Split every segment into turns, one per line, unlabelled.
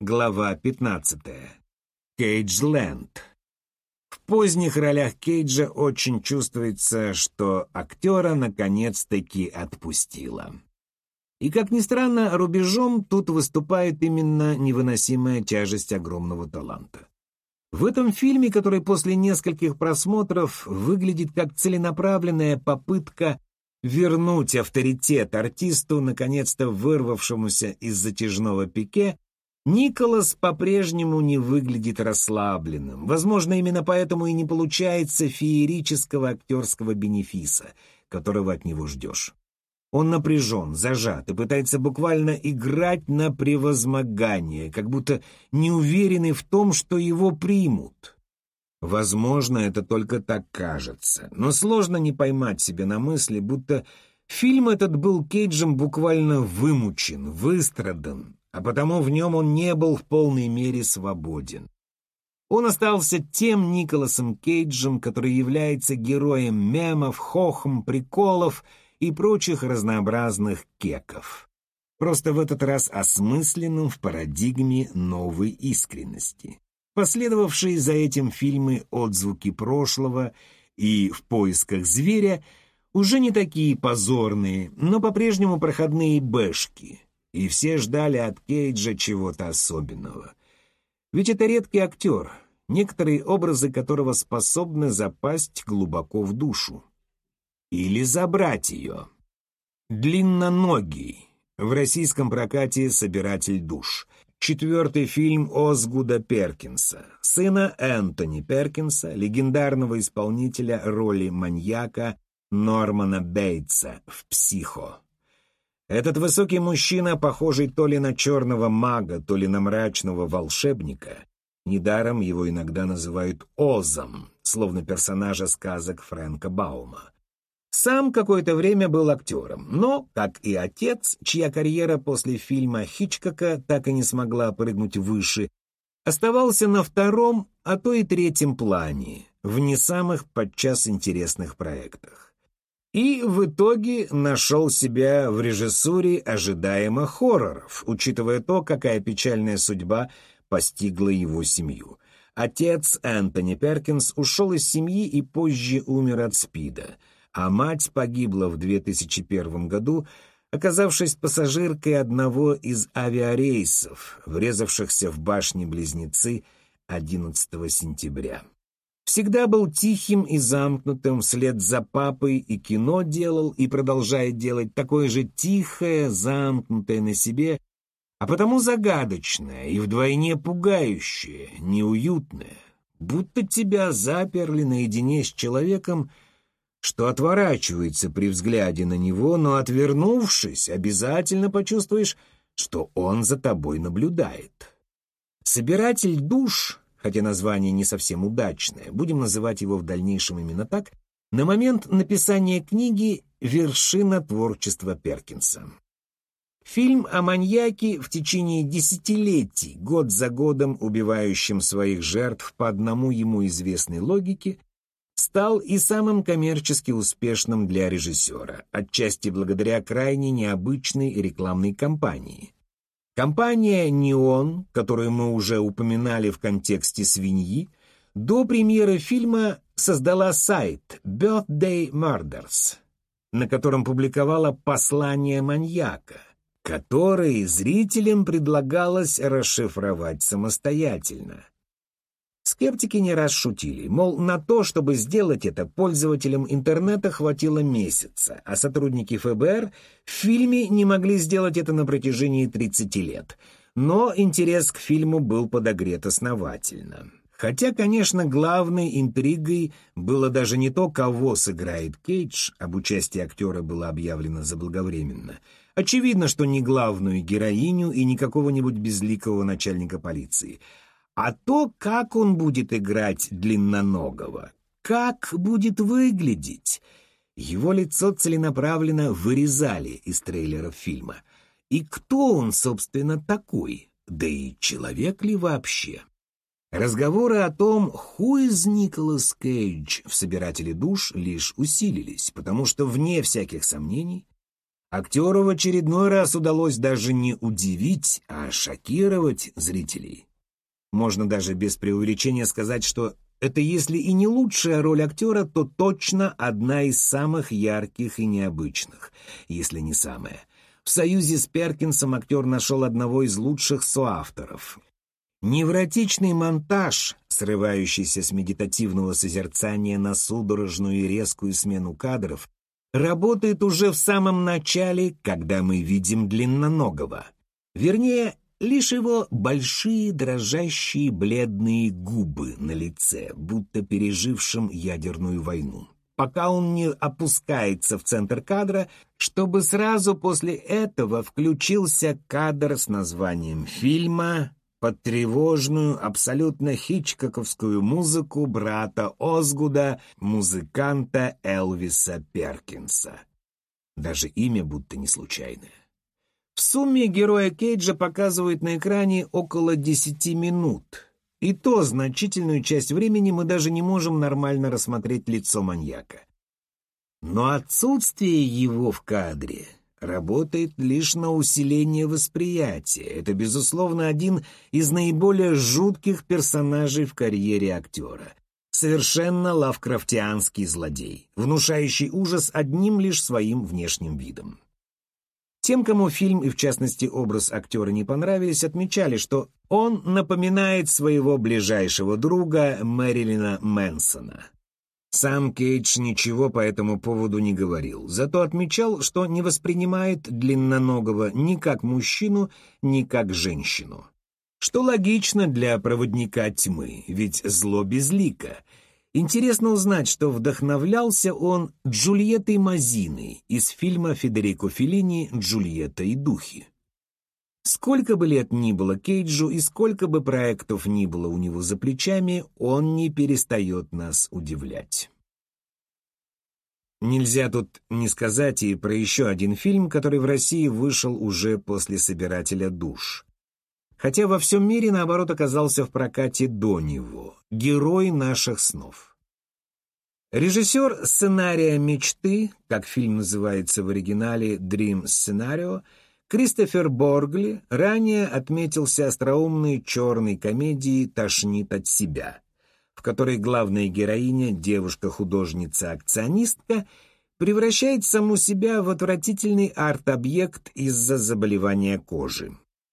глава 15. Кейджленд. В поздних ролях Кейджа очень чувствуется, что актера наконец-таки отпустило. И, как ни странно, рубежом тут выступает именно невыносимая тяжесть огромного таланта. В этом фильме, который после нескольких просмотров выглядит как целенаправленная попытка вернуть авторитет артисту, наконец-то вырвавшемуся из затяжного пике, Николас по-прежнему не выглядит расслабленным. Возможно, именно поэтому и не получается феерического актерского бенефиса, которого от него ждешь. Он напряжен, зажат и пытается буквально играть на превозмогание, как будто не уверенный в том, что его примут. Возможно, это только так кажется, но сложно не поймать себя на мысли, будто фильм этот был Кейджем буквально вымучен, выстрадан, а потому в нем он не был в полной мере свободен. Он остался тем Николасом Кейджем, который является героем мемов, хохм, приколов и прочих разнообразных кеков. Просто в этот раз осмысленным в парадигме новой искренности. Последовавшие за этим фильмы «Отзвуки прошлого» и «В поисках зверя» уже не такие позорные, но по-прежнему проходные бэшки, и все ждали от Кейджа чего-то особенного. Ведь это редкий актер, некоторые образы которого способны запасть глубоко в душу. Или забрать ее. «Длинноногий», в российском прокате «Собиратель душ». 4-й фильм Озгуда Перкинса, сына Энтони Перкинса, легендарного исполнителя роли маньяка Нормана Бейтса в «Психо». Этот высокий мужчина, похожий то ли на черного мага, то ли на мрачного волшебника, недаром его иногда называют Озом, словно персонажа сказок Фрэнка Баума. Сам какое-то время был актером, но, как и отец, чья карьера после фильма Хичкока так и не смогла прыгнуть выше, оставался на втором, а то и третьем плане, в не самых подчас интересных проектах. И в итоге нашел себя в режиссуре ожидаемо хорроров, учитывая то, какая печальная судьба постигла его семью. Отец Энтони Перкинс ушел из семьи и позже умер от СПИДа, а мать погибла в 2001 году, оказавшись пассажиркой одного из авиарейсов, врезавшихся в башни-близнецы 11 сентября. Всегда был тихим и замкнутым вслед за папой, и кино делал, и продолжает делать такое же тихое, замкнутое на себе, а потому загадочное и вдвойне пугающее, неуютное, будто тебя заперли наедине с человеком, что отворачивается при взгляде на него, но, отвернувшись, обязательно почувствуешь, что он за тобой наблюдает. «Собиратель душ», хотя название не совсем удачное, будем называть его в дальнейшем именно так, на момент написания книги вершина творчества Перкинса. Фильм о маньяке, в течение десятилетий, год за годом убивающем своих жертв по одному ему известной логике, стал и самым коммерчески успешным для режиссера, отчасти благодаря крайне необычной рекламной кампании. Компания «Неон», которую мы уже упоминали в контексте «Свиньи», до премьеры фильма создала сайт Birthday Murders, на котором публиковала послание маньяка, которые зрителям предлагалось расшифровать самостоятельно. Скептики не раз шутили, мол, на то, чтобы сделать это, пользователям интернета хватило месяца, а сотрудники ФБР в фильме не могли сделать это на протяжении 30 лет. Но интерес к фильму был подогрет основательно. Хотя, конечно, главной интригой было даже не то, кого сыграет Кейдж, об участии актера было объявлено заблаговременно. Очевидно, что не главную героиню и не какого-нибудь безликого начальника полиции, а то, как он будет играть длинноногого, как будет выглядеть. Его лицо целенаправленно вырезали из трейлеров фильма. И кто он, собственно, такой? Да и человек ли вообще? Разговоры о том, who is Nicolas Cage в «Собирателе душ» лишь усилились, потому что, вне всяких сомнений, Актеру в очередной раз удалось даже не удивить, а шокировать зрителей. Можно даже без преувеличения сказать, что это, если и не лучшая роль актера, то точно одна из самых ярких и необычных, если не самая. В союзе с Перкинсом актер нашел одного из лучших соавторов. Невротичный монтаж, срывающийся с медитативного созерцания на судорожную и резкую смену кадров, работает уже в самом начале, когда мы видим длинноногого. Вернее, лишь его большие дрожащие бледные губы на лице, будто пережившим ядерную войну, пока он не опускается в центр кадра, чтобы сразу после этого включился кадр с названием фильма под тревожную, абсолютно хичкоковскую музыку брата Озгуда, музыканта Элвиса Перкинса. Даже имя будто не случайное. В сумме героя Кейджа показывают на экране около 10 минут. И то значительную часть времени мы даже не можем нормально рассмотреть лицо маньяка. Но отсутствие его в кадре работает лишь на усиление восприятия. Это, безусловно, один из наиболее жутких персонажей в карьере актера. Совершенно лавкрафтианский злодей, внушающий ужас одним лишь своим внешним видом. Тем, кому фильм и, в частности, образ актера не понравились, отмечали, что он напоминает своего ближайшего друга Мэрилина Мэнсона. Сам Кейдж ничего по этому поводу не говорил, зато отмечал, что не воспринимает длинноногого ни как мужчину, ни как женщину. Что логично для проводника тьмы, ведь зло безлико. Интересно узнать, что вдохновлялся он Джульеттой Мазиной из фильма Федерико Феллини «Джульетта и духи». Сколько бы лет ни было Кейджу и сколько бы проектов ни было у него за плечами, он не перестает нас удивлять. Нельзя тут не сказать и про еще один фильм, который в России вышел уже после «Собирателя душ». Хотя во всем мире, наоборот, оказался в прокате до него. «Герой наших снов». Режиссер сценария «Мечты», как фильм называется в оригинале «Dream Scenario», Кристофер Боргли ранее отметился остроумной черной комедией «Тошнит от себя», в которой главная героиня, девушка-художница-акционистка, превращает саму себя в отвратительный арт-объект из-за заболевания кожи.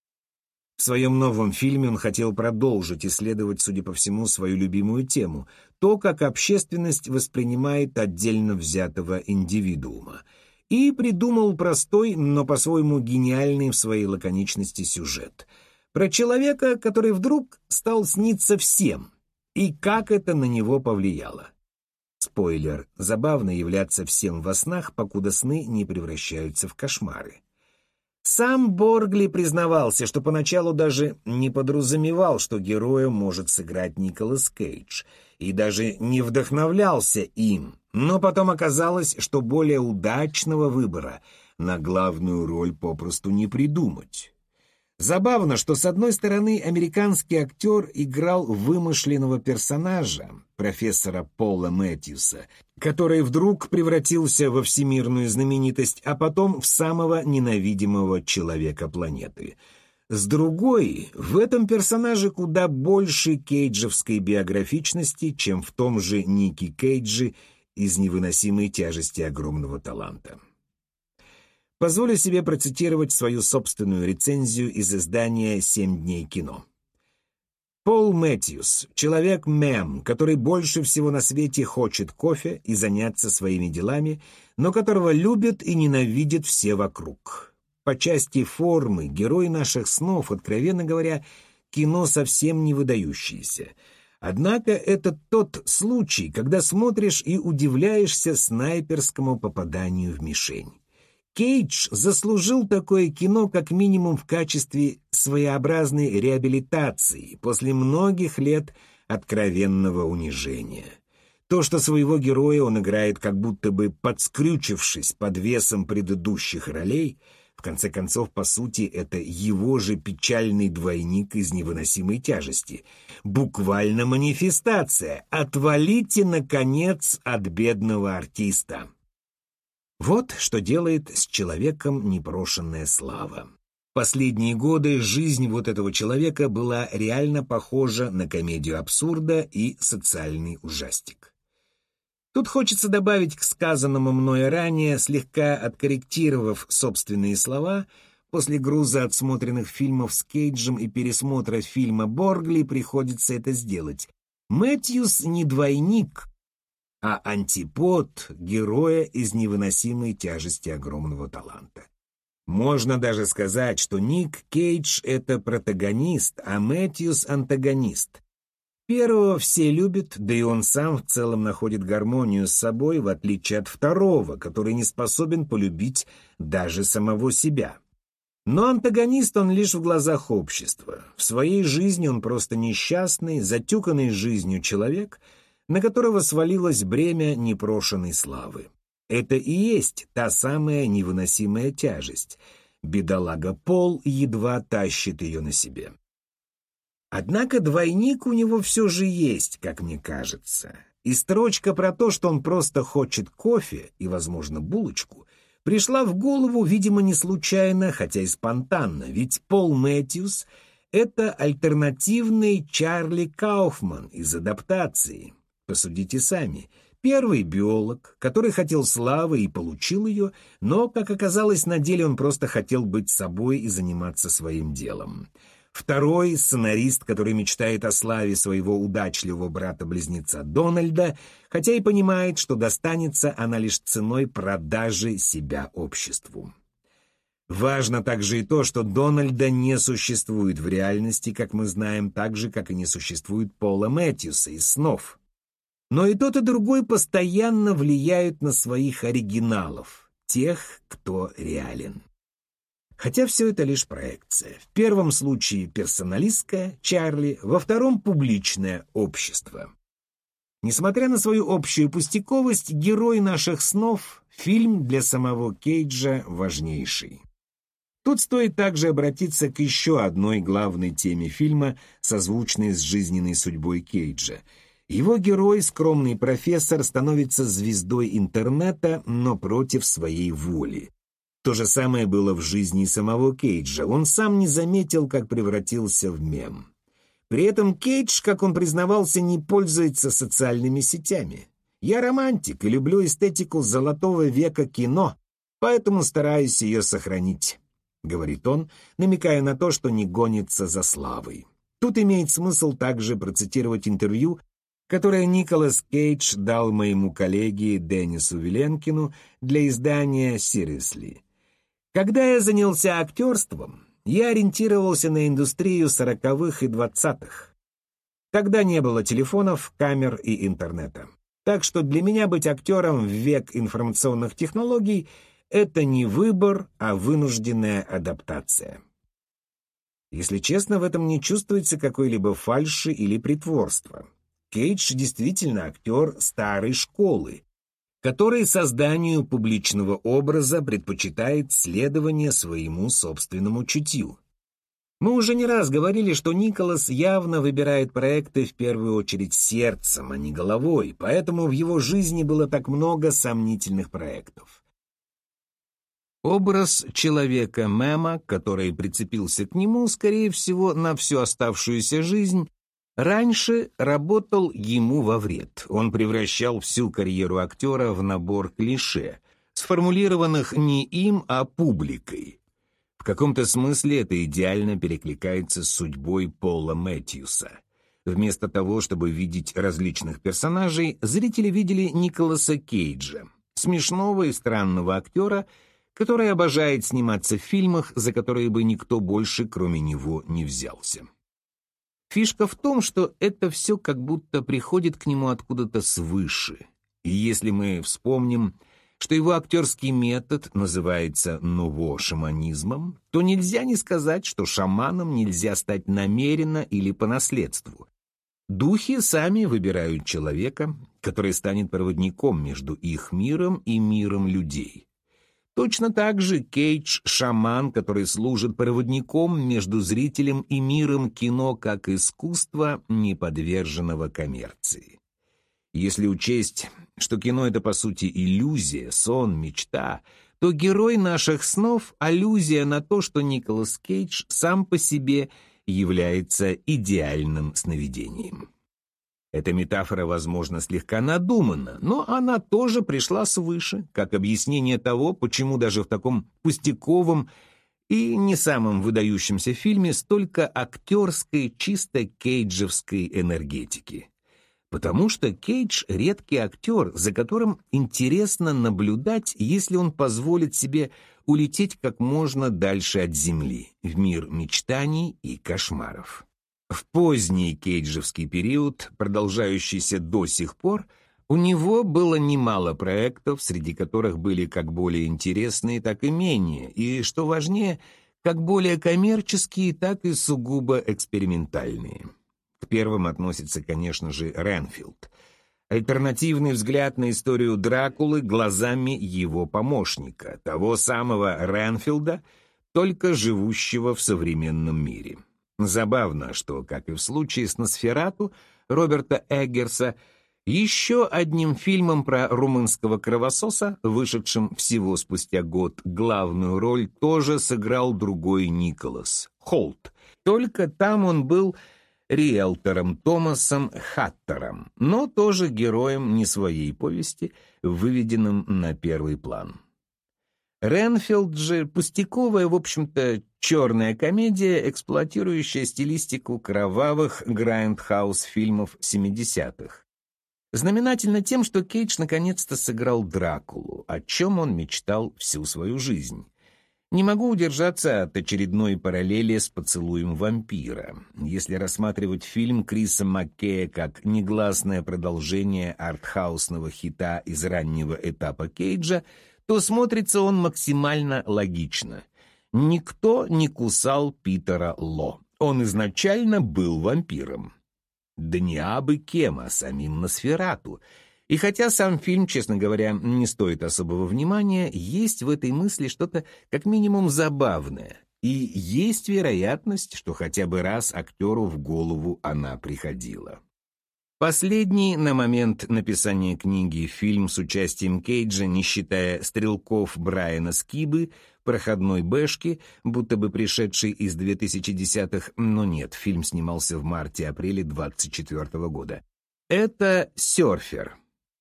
В своем новом фильме он хотел продолжить исследовать, судя по всему, свою любимую тему – то, как общественность воспринимает отдельно взятого индивидуума, и придумал простой, но по-своему гениальный в своей лаконичности сюжет про человека, который вдруг стал сниться всем, и как это на него повлияло. Спойлер – забавно являться всем во снах, покуда сны не превращаются в кошмары. Сам Боргли признавался, что поначалу даже не подразумевал, что героя может сыграть Николас Кейдж, и даже не вдохновлялся им, но потом оказалось, что более удачного выбора на главную роль попросту не придумать. Забавно, что с одной стороны американский актер играл вымышленного персонажа, профессора Пола Мэтьюса, который вдруг превратился во всемирную знаменитость, а потом в самого ненавидимого человека планеты. С другой, в этом персонаже куда больше кейджевской биографичности, чем в том же Нике Кейдже из «Невыносимой тяжести огромного таланта». Позволю себе процитировать свою собственную рецензию из издания «7 дней кино». Пол Мэтьюс – человек-мем, который больше всего на свете хочет кофе и заняться своими делами, но которого любят и ненавидят все вокруг. По части формы герой наших снов, откровенно говоря, кино совсем не выдающееся. Однако это тот случай, когда смотришь и удивляешься снайперскому попаданию в мишень. Кейдж заслужил такое кино как минимум в качестве своеобразной реабилитации после многих лет откровенного унижения. То, что своего героя он играет как будто бы подскрючившись под весом предыдущих ролей, в конце концов, по сути, это его же печальный двойник из «Невыносимой тяжести». Буквально манифестация «Отвалите, наконец, от бедного артиста». Вот что делает с человеком непрошенная слава. Последние годы жизнь вот этого человека была реально похожа на комедию абсурда и социальный ужастик. Тут хочется добавить к сказанному мною ранее, слегка откорректировав собственные слова, после груза отсмотренных фильмов с Кейджем и пересмотра фильма «Боргли» приходится это сделать. Мэтьюс не двойник, а антипод героя из невыносимой тяжести огромного таланта. Можно даже сказать, что Ник Кейдж — это протагонист, а Мэтьюс — антагонист. Первого все любят, да и он сам в целом находит гармонию с собой, в отличие от второго, который не способен полюбить даже самого себя. Но антагонист он лишь в глазах общества. В своей жизни он просто несчастный, затюканный жизнью человек, на которого свалилось бремя непрошенной славы. Это и есть та самая невыносимая тяжесть. Бедолага Пол едва тащит ее на себе. Однако двойник у него все же есть, как мне кажется. И строчка про то, что он просто хочет кофе и, возможно, булочку, пришла в голову, видимо, не случайно, хотя и спонтанно, ведь Пол Мэтьюс — это альтернативный Чарли Кауфман из адаптации. Посудите сами. Первый биолог, который хотел славы и получил ее, но, как оказалось, на деле он просто хотел быть собой и заниматься своим делом. Второй — сценарист, который мечтает о славе своего удачливого брата-близнеца Дональда, хотя и понимает, что достанется она лишь ценой продажи себя обществу. Важно также и то, что Дональда не существует в реальности, как мы знаем, так же, как и не существует Пола Мэтьюса из снов. Но и тот, и другой постоянно влияют на своих оригиналов, тех, кто реален. Хотя все это лишь проекция. В первом случае персоналистское, Чарли, во втором публичное общество. Несмотря на свою общую пустяковость, герой наших снов — фильм для самого Кейджа важнейший. Тут стоит также обратиться к еще одной главной теме фильма, созвучной с жизненной судьбой Кейджа. Его герой, скромный профессор, становится звездой интернета, но против своей воли. То же самое было в жизни самого Кейджа. Он сам не заметил, как превратился в мем. При этом Кейдж, как он признавался, не пользуется социальными сетями. «Я романтик и люблю эстетику золотого века кино, поэтому стараюсь ее сохранить», — говорит он, намекая на то, что не гонится за славой. Тут имеет смысл также процитировать интервью, которое Николас Кейдж дал моему коллеге Деннису Виленкину для издания «Seriously». «Когда я занялся актерством, я ориентировался на индустрию 40-х и 20-х. Тогда не было телефонов, камер и интернета. Так что для меня быть актером в век информационных технологий — это не выбор, а вынужденная адаптация». Если честно, в этом не чувствуется какой-либо фальши или притворства. Кейдж действительно актер старой школы, который созданию публичного образа предпочитает следование своему собственному чутью. Мы уже не раз говорили, что Николас явно выбирает проекты в первую очередь сердцем, а не головой, поэтому в его жизни было так много сомнительных проектов. Образ человека-мема, который прицепился к нему, скорее всего, на всю оставшуюся жизнь, раньше работал ему во вред. Он превращал всю карьеру актера в набор клише, сформулированных не им, а публикой. В каком-то смысле это идеально перекликается с судьбой Пола Мэтьюса. Вместо того, чтобы видеть различных персонажей, зрители видели Николаса Кейджа, смешного и странного актера, который обожает сниматься в фильмах, за которые бы никто больше, кроме него, не взялся. Фишка в том, что это все как будто приходит к нему откуда-то свыше. И если мы вспомним, что его актерский метод называется ново-шаманизмом, то нельзя не сказать, что шаманом нельзя стать намеренно или по наследству. Духи сами выбирают человека, который станет проводником между их миром и миром людей. Точно так же Кейдж — шаман, который служит проводником между зрителем и миром кино как искусства, не подверженного коммерции. Если учесть что кино — это, по сути, иллюзия, сон, мечта, то герой наших снов — аллюзия на то, что Николас Кейдж сам по себе является идеальным сновидением. Эта метафора, возможно, слегка надумана, но она тоже пришла свыше, как объяснение того, почему даже в таком пустяковом и не самом выдающемся фильме столько актерской, чисто кейджевской энергетики. Потому что Кейдж — редкий актер, за которым интересно наблюдать, если он позволит себе улететь как можно дальше от земли, в мир мечтаний и кошмаров. В поздний кейджевский период, продолжающийся до сих пор, у него было немало проектов, среди которых были как более интересные, так и менее, и, что важнее, как более коммерческие, так и сугубо экспериментальные. К первым относится, конечно же, Ренфилд. Альтернативный взгляд на историю Дракулы глазами его помощника, того самого Ренфилда, только живущего в современном мире. Забавно, что, как и в случае с «Носферату» Роберта Эггерса, еще одним фильмом про румынского кровососа, вышедшим всего спустя год, главную роль тоже сыграл другой Николас — Холт. Только там он был риэлтором Томасом Хаттером, но тоже героем не своей повести, выведенным на первый план. Ренфилд же — пустяковая, в общем-то, черная комедия, эксплуатирующая стилистику кровавых грайндхаус-фильмов 70-х. Знаменательно тем, что Кейдж наконец-то сыграл Дракулу, о чем он мечтал всю свою жизнь. Не могу удержаться от очередной параллели с «Поцелуем вампира». Если рассматривать фильм Криса Маккея как негласное продолжение артхаусного хита из раннего этапа Кейджа, то смотрится он максимально логично. Никто не кусал Питера Ло. Он изначально был вампиром. Да не абы кем, а самим Носферату. И хотя сам фильм, честно говоря, не стоит особого внимания, есть в этой мысли что-то как минимум забавное. И есть вероятность, что хотя бы раз актеру в голову она приходила. Последний, на момент написания книги, фильм с участием Кейджа, не считая стрелков Брайана Скибы, проходной бэшки, будто бы пришедший из 2010-х, но нет, фильм снимался в марте-апреле 24 года. Это «Серфер».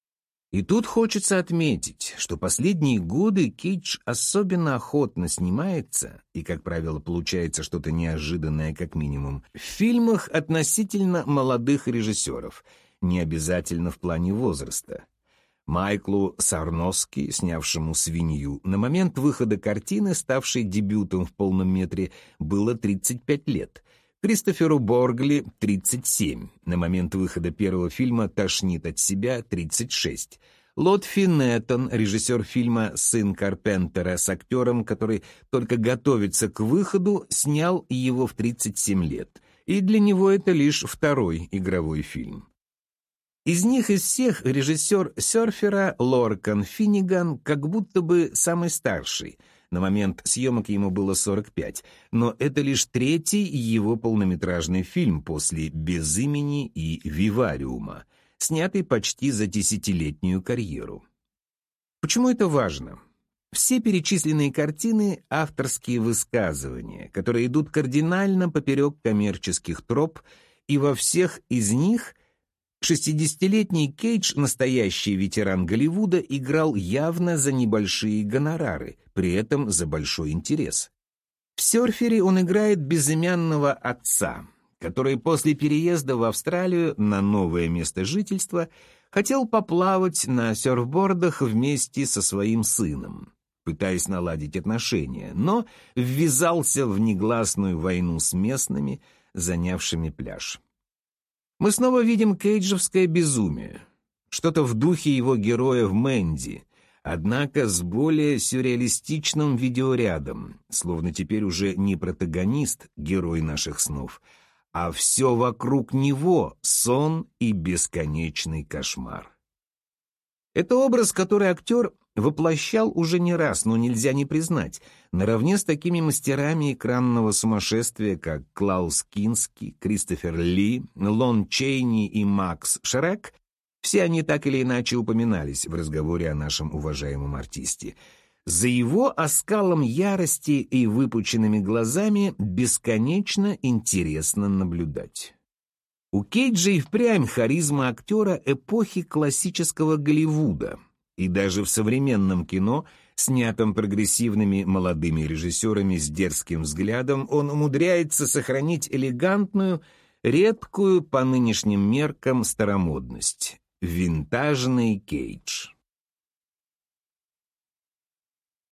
И тут хочется отметить, что последние годы Кейдж особенно охотно снимается, и, как правило, получается что-то неожиданное как минимум, в фильмах относительно молодых режиссеров, не обязательно в плане возраста. Майклу Сарноски, снявшему «Свинью», на момент выхода картины, ставшей дебютом в полном метре, было 35 лет. Кристоферу Боргли — 37. На момент выхода первого фильма «Тошнит от себя» — 36. Лотфи Неттон, режиссер фильма «Сын Карпентера» с актером, который только готовится к выходу, снял его в 37 лет. И для него это лишь второй игровой фильм. Из них из всех режиссер «Серфера» Лоркан Финниган как будто бы самый старший. На момент съемок ему было 45, но это лишь третий его полнометражный фильм после «Без имени» и «Вивариума», снятый почти за 10-летнюю карьеру. Почему это важно? Все перечисленные картины — авторские высказывания, которые идут кардинально поперек коммерческих троп, и во всех из них 60-летний Кейдж, настоящий ветеран Голливуда, играл явно за небольшие гонорары, при этом за большой интерес. В «Серфере» он играет безымянного отца, который после переезда в Австралию на новое место жительства хотел поплавать на серфбордах вместе со своим сыном, пытаясь наладить отношения, но ввязался в негласную войну с местными, занявшими пляж. Мы снова видим кейджевское безумие, что-то в духе его героя в «Мэнди», однако с более сюрреалистичным видеорядом, словно теперь уже не протагонист, герой наших снов, а все вокруг него — сон и бесконечный кошмар. Это образ, который актер воплощал уже не раз, но нельзя не признать, наравне с такими мастерами экранного сумасшествия, как Клаус Кински, Кристофер Ли, Лон Чейни и Макс Шрек, Все они так или иначе упоминались в разговоре о нашем уважаемом артисте. За его оскалом ярости и выпученными глазами бесконечно интересно наблюдать. У Кейджа и впрямь харизма актера эпохи классического Голливуда, и даже в современном кино, снятом прогрессивными молодыми режиссерами с дерзким взглядом, он умудряется сохранить элегантную, редкую по нынешним меркам старомодность. Винтажный Кейдж.